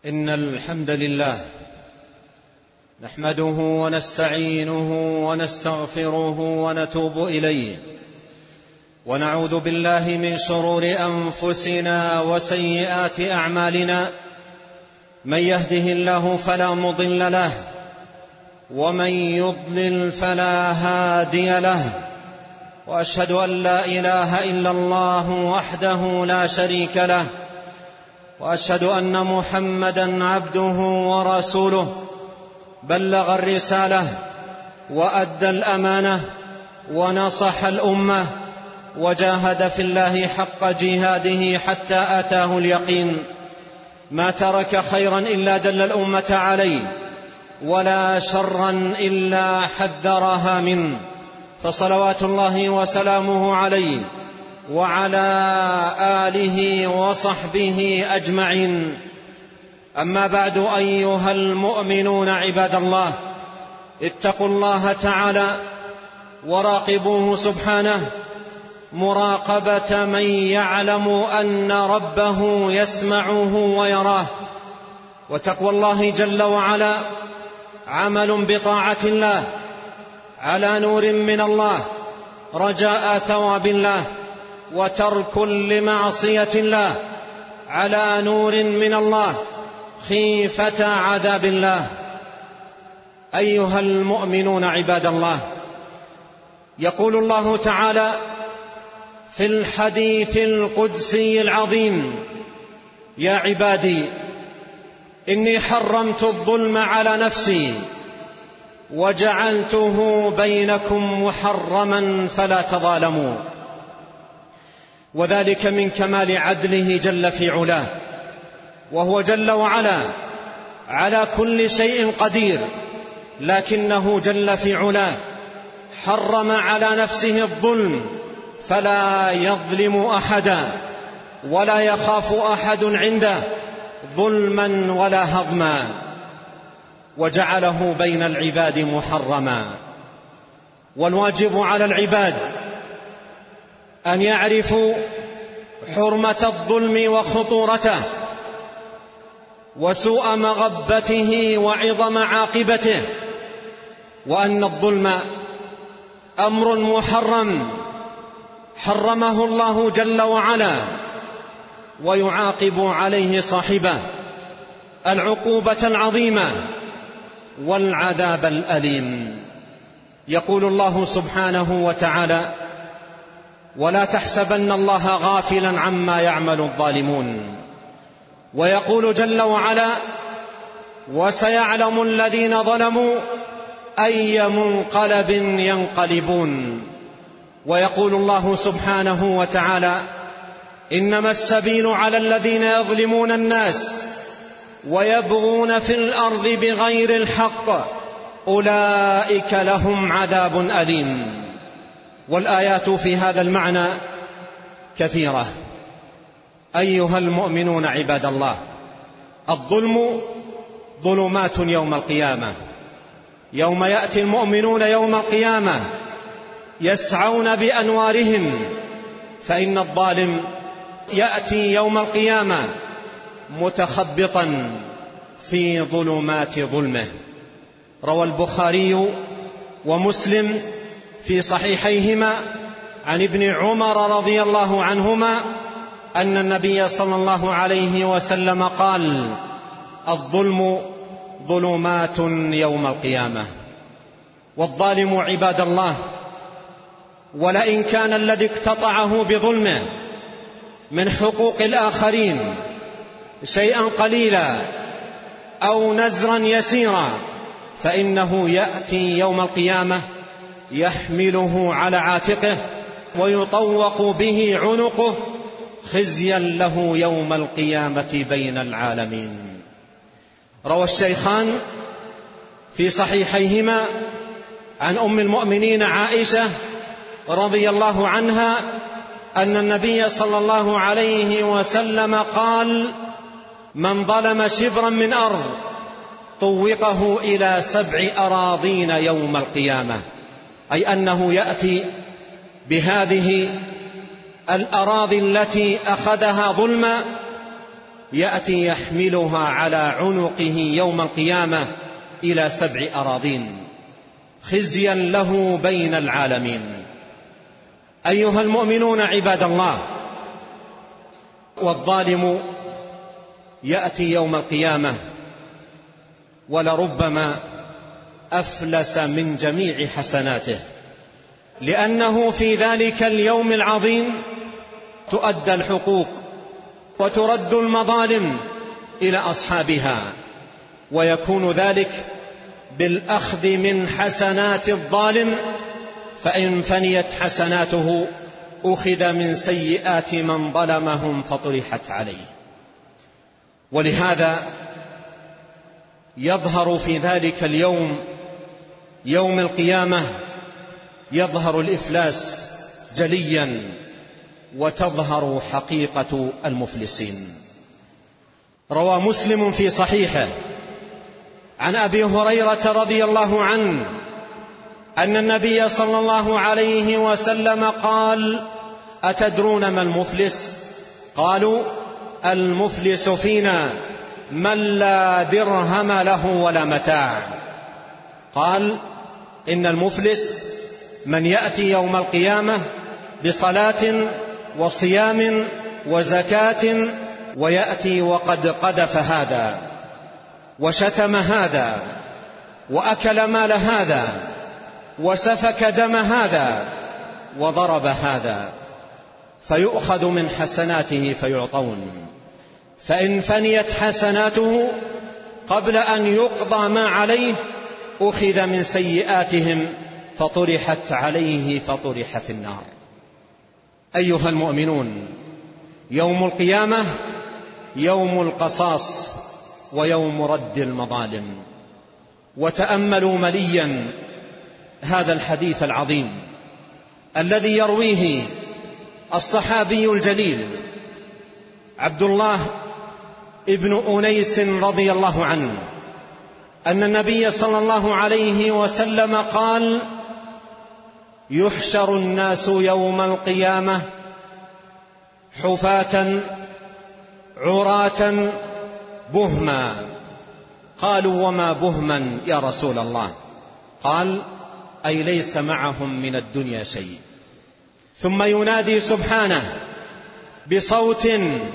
إن الحمد لله نحمده ونستعينه ونستغفره ونتوب إليه، ونعوذ بالله من شرور أنفسنا وسيئات أعمالنا. من يهده الله فلا مضل له، ومن يضلل فلا هادي له، وأشهد أن لا إله إلا الله وحده لا شريك له، وأشهد أن محمدًا عبده ورسوله، بلغ الرسالة وأدى الأمانة ونصح الأمة، وجاهد في الله حق جهاده حتى أتاه اليقين. ما ترك خيرا إلا دل الأمة عليه، ولا شرا إلا حذرها منه، فصلوات الله وسلامه عليه وعلى آله وصحبه أجمعين. أما بعد، أيها المؤمنون عباد الله، اتقوا الله تعالى وراقبوه سبحانه مراقبة من يعلم أن ربه يسمعه ويراه. وتقوى الله جل وعلا عمل بطاعة الله على نور من الله، رجاء ثواب الله، وترك لمعصية الله على نور من الله، خيفة عذاب الله. أيها المؤمنون عباد الله، يقول الله تعالى في الحديث القدسي العظيم: يا عبادي إني حرمت الظلم على نفسي وجعلته بينكم محرما فلا تظالموا. وذلك من كمال عدله جل في علاه، وهو جل وعلا على كل شيء قدير، لكنه جل في علاه حرم على نفسه الظلم، فلا يظلم أحدا، ولا يخاف أحد عنده ظلما ولا هضما، وجعله بين العباد محرما. والواجب على العباد أن يعرفوا حرمة الظلم وخطورته وسوء مغبته وعظم عاقبته، وأن الظلم أمر محرم حرمه الله جل وعلا، ويعاقب عليه صاحبه العقوبة العظيمة والعذاب الأليم. يقول الله سبحانه وتعالى: ولا تحسبن الله غافلا عما يعمل الظالمون. ويقول جل وعلا: وسيعلم الذين ظلموا أي منقلب ينقلبون. ويقول الله سبحانه وتعالى: إنما السبيل على الذين يظلمون الناس ويبغون في الأرض بغير الحق أولئك لهم عذاب أليم. والآيات في هذا المعنى كثيرة. أيها المؤمنون عباد الله، الظلم ظلمات يوم القيامة. يوم يأتي المؤمنون يوم القيامة يسعون بأنوارهم، فإن الظالم يأتي يوم القيامة متخبطا في ظلمات ظلمه. روى البخاري ومسلم في صحيحيهما عن ابن عمر رضي الله عنهما أن النبي صلى الله عليه وسلم قال: الظلم ظلمات يوم القيامة. والظالم عباد الله، ولئن كان الذي اقتطعه بظلمه من حقوق الآخرين شيئا قليلا أو نزرا يسيرا، فإنه يأتي يوم القيامة يحمله على عاتقه ويطوق به عنقه خزيا له يوم القيامة بين العالمين. روى الشيخان في صحيحيهما عن أم المؤمنين عائشة رضي الله عنها أن النبي صلى الله عليه وسلم قال: من ظلم شبرا من أرض طوقه إلى 7 أراضين يوم القيامة، أي أنه يأتي بهذه الأراضي التي أخذها ظلما يأتي يحملها على عنقه يوم القيامة إلى 7 أراضين خزيا له بين العالمين. أيها المؤمنون عباد الله، والظالم يأتي يوم القيامة ولربما أفلس من جميع حسناته، لأنه في ذلك اليوم العظيم تؤدى الحقوق وترد المظالم إلى أصحابها، ويكون ذلك بالأخذ من حسنات الظالم، فإن فنيت حسناته أخذ من سيئات من ظلمهم فطرحت عليه. ولهذا يظهر في ذلك اليوم، يوم القيامة، يظهر الإفلاس جليا وتظهر حقيقة المفلسين. روى مسلم في صحيحه عن أبي هريرة رضي الله عنه أن النبي صلى الله عليه وسلم قال: أتدرون ما المفلس؟ قالوا: المفلس فينا من لا درهم له ولا متاع. قال: إن المفلس من يأتي يوم القيامة بصلاة وصيام وزكاة، ويأتي وقد قذف هذا وشتم هذا وأكل مال هذا وسفك دم هذا وضرب هذا، فيؤخذ من حسناته فيعطون، فإن فنيت حسناته قبل أن يقضى ما عليه أخذ من سيئاتهم فطرحت عليه فطرح في النار. أيها المؤمنون، يوم القيامة يوم القصاص ويوم رد المظالم. وتأملوا مليا هذا الحديث العظيم الذي يرويه الصحابي الجليل عبد الله ابن أنيس رضي الله عنه أن النبي صلى الله عليه وسلم قال: يحشر الناس يوم القيامة حفاة عراة بهما. قالوا: وما بهما يا رسول الله؟ قال: أي ليس معهم من الدنيا شيء. ثم ينادي سبحانه بصوت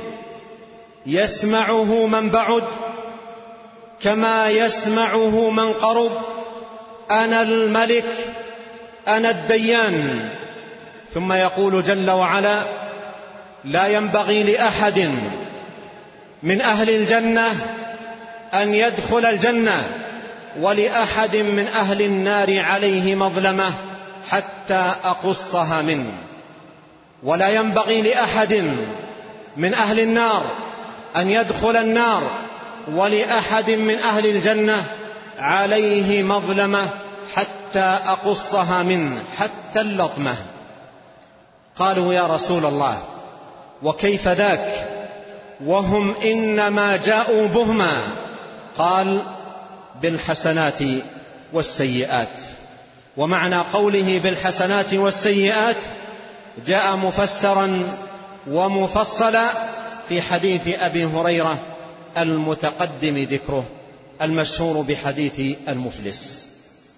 يسمعه من بعد كما يسمعه من قرب: أنا الملك أنا الديان. ثم يقول جل وعلا: لا ينبغي لأحد من أهل الجنة أن يدخل الجنة ولأحد من أهل النار عليه مظلمة حتى أقصها منه، ولا ينبغي لأحد من أهل النار أن يدخل النار ولأحد من أهل الجنة عليه مظلمة حتى أقصها منه، حتى اللطمة. قالوا: يا رسول الله، وكيف ذاك وهم إنما جاءوا بهما؟ قال: بالحسنات والسيئات. ومعنى قوله بالحسنات والسيئات جاء مفسرا ومفصلا في حديث أبي هريرة المتقدم ذكره المشهور بحديث المفلس.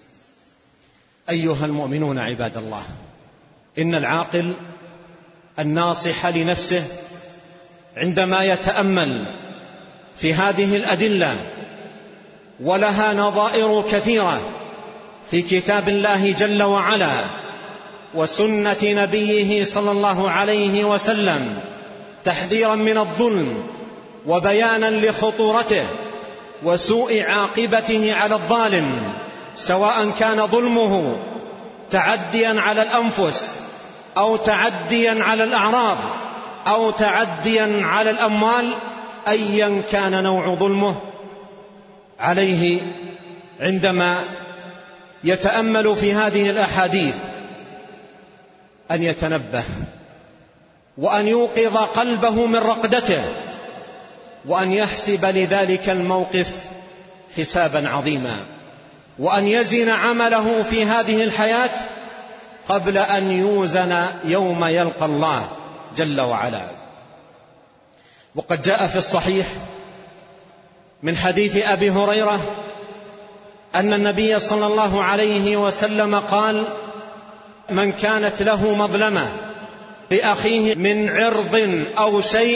أيها المؤمنون عباد الله، إن العاقل الناصح لنفسه عندما يتأمل في هذه الأدلة، ولها نظائر كثيرة في كتاب الله جل وعلا وسنة نبيه صلى الله عليه وسلم، تحذيرا من الظلم وبيانا لخطورته وسوء عاقبته على الظالم، سواء كان ظلمه تعديا على الأنفس أو تعديا على الأعراض أو تعديا على الأموال، أيا كان نوع ظلمه، عليه عندما يتأمل في هذه الأحاديث أن يتنبه وأن يوقظ قلبه من رقدته، وأن يحسب لذلك الموقف حسابا عظيما، وأن يزن عمله في هذه الحياة قبل أن يوزن يوم يلقى الله جل وعلا. وقد جاء في الصحيح من حديث أبي هريرة أن النبي صلى الله عليه وسلم قال: من كانت له مظلمة لأخيه من عرض أو شيء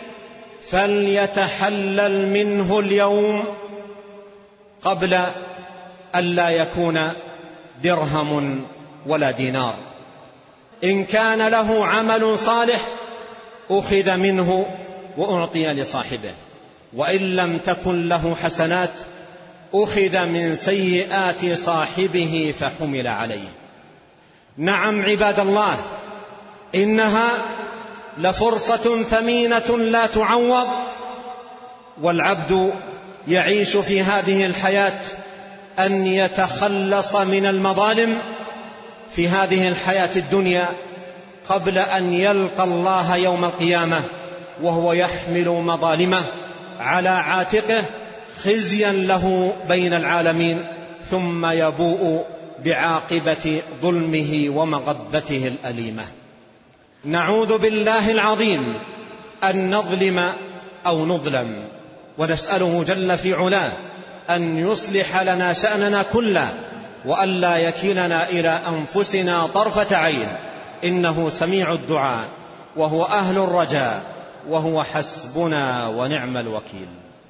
فليتحلل منه اليوم قبل أن لا يكون درهم ولا دينار. إن كان له عمل صالح أخذ منه وأعطي لصاحبه، وإن لم تكن له حسنات أخذ من سيئات صاحبه فحمل عليه. نعم عباد الله، إنها لفرصة ثمينة لا تعوض، والعبد يعيش في هذه الحياة أن يتخلص من المظالم في هذه الحياة الدنيا قبل أن يلقى الله يوم القيامة وهو يحمل مظالمه على عاتقه خزيا له بين العالمين، ثم يبوء بعاقبة ظلمه ومغبته الأليمة. نعوذ بالله العظيم أن نظلم أو نظلم، ونسأله جل في علاه أن يصلح لنا شأننا كله، وألا يكلنا إلى أنفسنا طرفة عين، إنه سميع الدعاء وهو أهل الرجاء وهو حسبنا ونعم الوكيل.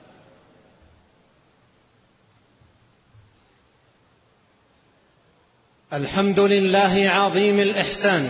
الحمد لله عظيم الإحسان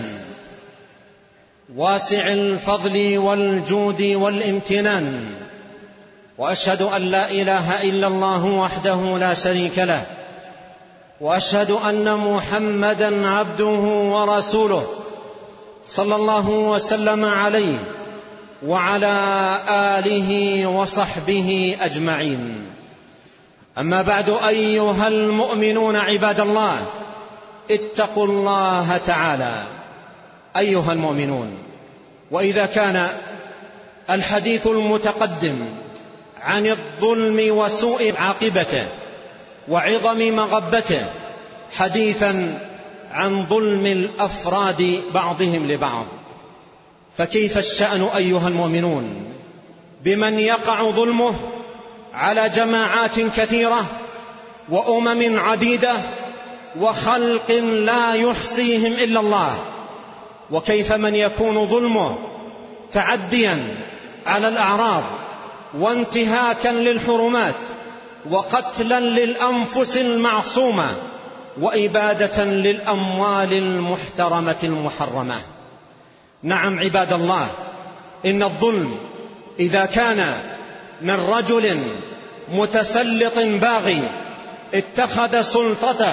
واسع الفضل والجود والامتنان، وأشهد أن لا إله إلا الله وحده لا شريك له، وأشهد أن محمدًا عبده ورسوله صلى الله وسلم عليه وعلى آله وصحبه أجمعين. أما بعد، أيها المؤمنون عباد الله، اتقوا الله تعالى. أيها المؤمنون، وإذا كان الحديث المتقدم عن الظلم وسوء عاقبته وعظم مغبته حديثا عن ظلم الأفراد بعضهم لبعض، فكيف الشأن أيها المؤمنون بمن يقع ظلمه على جماعات كثيرة وأمم عديدة وخلق لا يحصيهم إلا الله؟ وكيف من يكون ظلمه تعديا على الأعراض وانتهاكا للحرمات وقتلا للأنفس المعصومة وإبادة للأموال المحترمة المحرمة؟ نعم عباد الله، إن الظلم إذا كان من رجل متسلط باغي اتخذ سلطته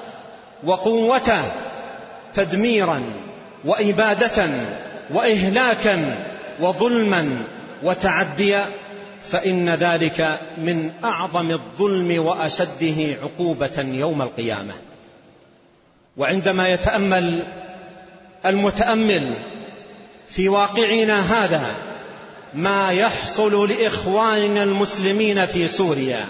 وقوته تدميرا وإبادة وإهلاكا وظلما وتعديا، فإن ذلك من أعظم الظلم وأشده عقوبة يوم القيامة. وعندما يتأمل المتأمل في واقعنا هذا ما يحصل لإخواننا المسلمين في سوريا،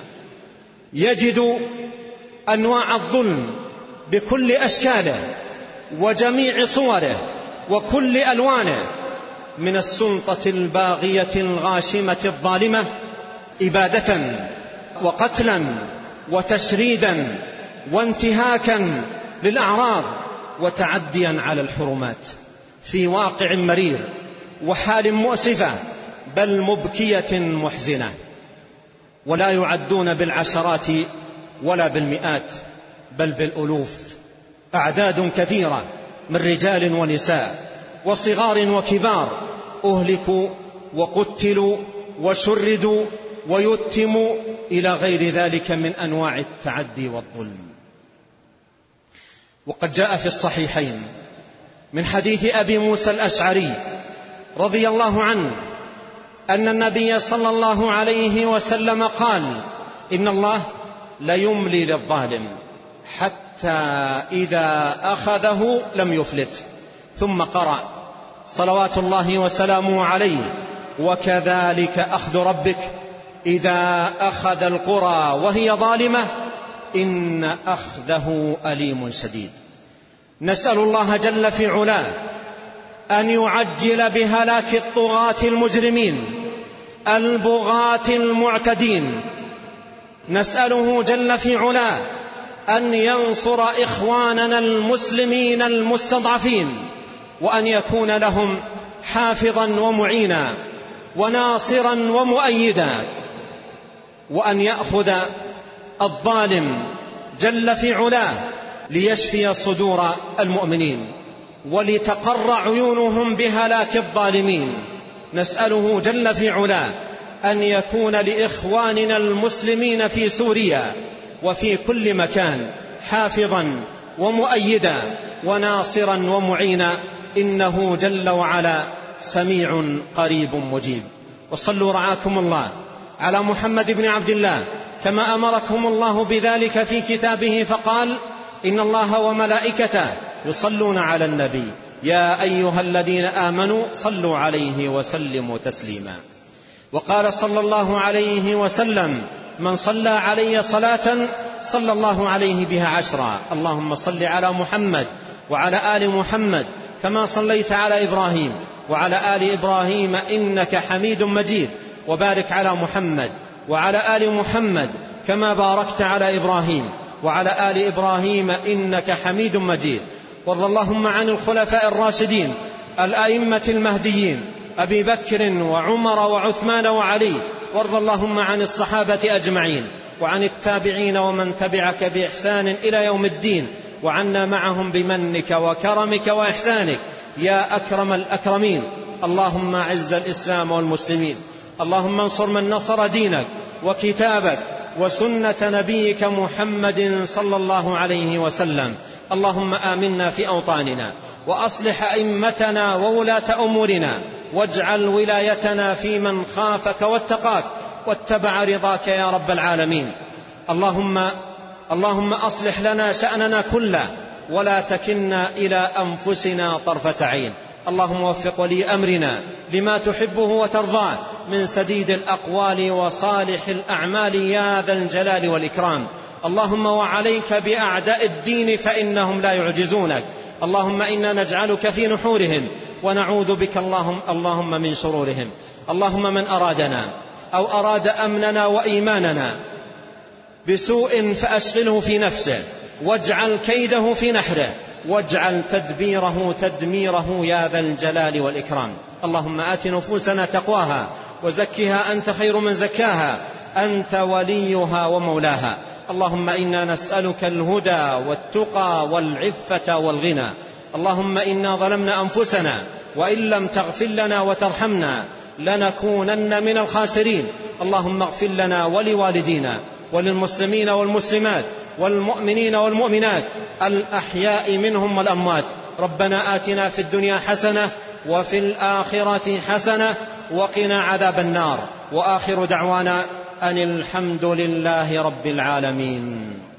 يجد أنواع الظلم بكل أشكاله وجميع صوره وكل ألوانه، من السلطة الباغية الغاشمة الظالمة إبادة وقتلا وتشريدا وانتهاكا للأعراض وتعديا على الحرمات، في واقع مرير وحال مؤسفة بل مبكية محزنة، ولا يعدون بالعشرات ولا بالمئات بل بالألوف، أعداد كثيرة من رجال ونساء وصغار وكبار أهلكوا وقتلوا وشردوا ويتموا إلى غير ذلك من أنواع التعدي والظلم. وقد جاء في الصحيحين من حديث أبي موسى الأشعري رضي الله عنه أن النبي صلى الله عليه وسلم قال: إن الله ليملي للظالم حتى إذا أخذه لم يفلت، ثم قرأ صلوات الله وسلامه عليه: وكذلك أخذ ربك إذا أخذ القرى وهي ظالمة إن أخذه أليم شديد. نسأل الله جل في علاه أن يعجل بهلاك الطغاة المجرمين البغاة المعتدين. نسأله جل في علاه أن ينصر إخواننا المسلمين المستضعفين، وأن يكون لهم حافظا ومعينا وناصرا ومؤيدا، وأن يأخذ الظالم جل في علاه ليشفي صدور المؤمنين ولتقر عيونهم بهلاك الظالمين. نسأله جل في علاه أن يكون لإخواننا المسلمين في سوريا وفي كل مكان حافظا ومؤيدا وناصرا ومعينا، إنه جل وعلا سميع قريب مجيب. وصلوا رعاكم الله على محمد بن عبد الله كما أمركم الله بذلك في كتابه، فقال: إن الله وملائكته يصلون على النبي يا أيها الذين آمنوا صلوا عليه وسلموا تسليما. وقال صلى الله عليه وسلم: من صلى علي صلاة صلى الله عليه بها 10. اللهم صل على محمد وعلى آل محمد كما صليت على إبراهيم وعلى آل إبراهيم إنك حميد مجيد، وبارك على محمد وعلى آل محمد كما باركت على إبراهيم وعلى آل إبراهيم إنك حميد مجيد. وارض اللهم عن الخلفاء الراشدين الأئمة المهديين أبي بكر وعمر وعثمان وعلي، وارض اللهم عن الصحابة أجمعين وعن التابعين ومن تبعك بإحسان إلى يوم الدين، وعنا معهم بمنك وكرمك وإحسانك يا أكرم الأكرمين. اللهم أعز الإسلام والمسلمين، اللهم انصر من نصر دينك وكتابك وسنة نبيك محمد صلى الله عليه وسلم. اللهم آمنا في أوطاننا وأصلح أئمتنا وولاة أمورنا، واجعل ولايتنا في من خافك واتقاك واتبع رضاك يا رب العالمين. اللهم أصلح لنا شأننا كله ولا تكلنا إلى أنفسنا طرفة عين. اللهم وفق ولي أمرنا لما تحبه وترضاه من سديد الأقوال وصالح الأعمال يا ذا الجلال والإكرام. اللهم وعليك بأعداء الدين فإنهم لا يعجزونك. اللهم إنا نجعلك في نحورهم ونعوذ بك اللهم من شرورهم. اللهم من أرادنا أو أراد أمننا وإيماننا بسوء فأشغله في نفسه، واجعل كيده في نحره، واجعل تدبيره تدميره يا ذا الجلال والإكرام. اللهم آت نفوسنا تقواها وزكها أنت خير من زكاها، أنت وليها ومولاها. اللهم إنا نسألك الهدى والتقى والعفة والغنى. اللهم إنا ظلمنا أنفسنا وإن لم تغفر لنا وترحمنا لنكونن من الخاسرين. اللهم اغفر لنا ولوالدينا وللمسلمين والمسلمات والمؤمنين والمؤمنات الأحياء منهم والأموات. ربنا آتنا في الدنيا حسنة وفي الآخرة حسنة وقنا عذاب النار. وآخر دعوانا أن الحمد لله رب العالمين.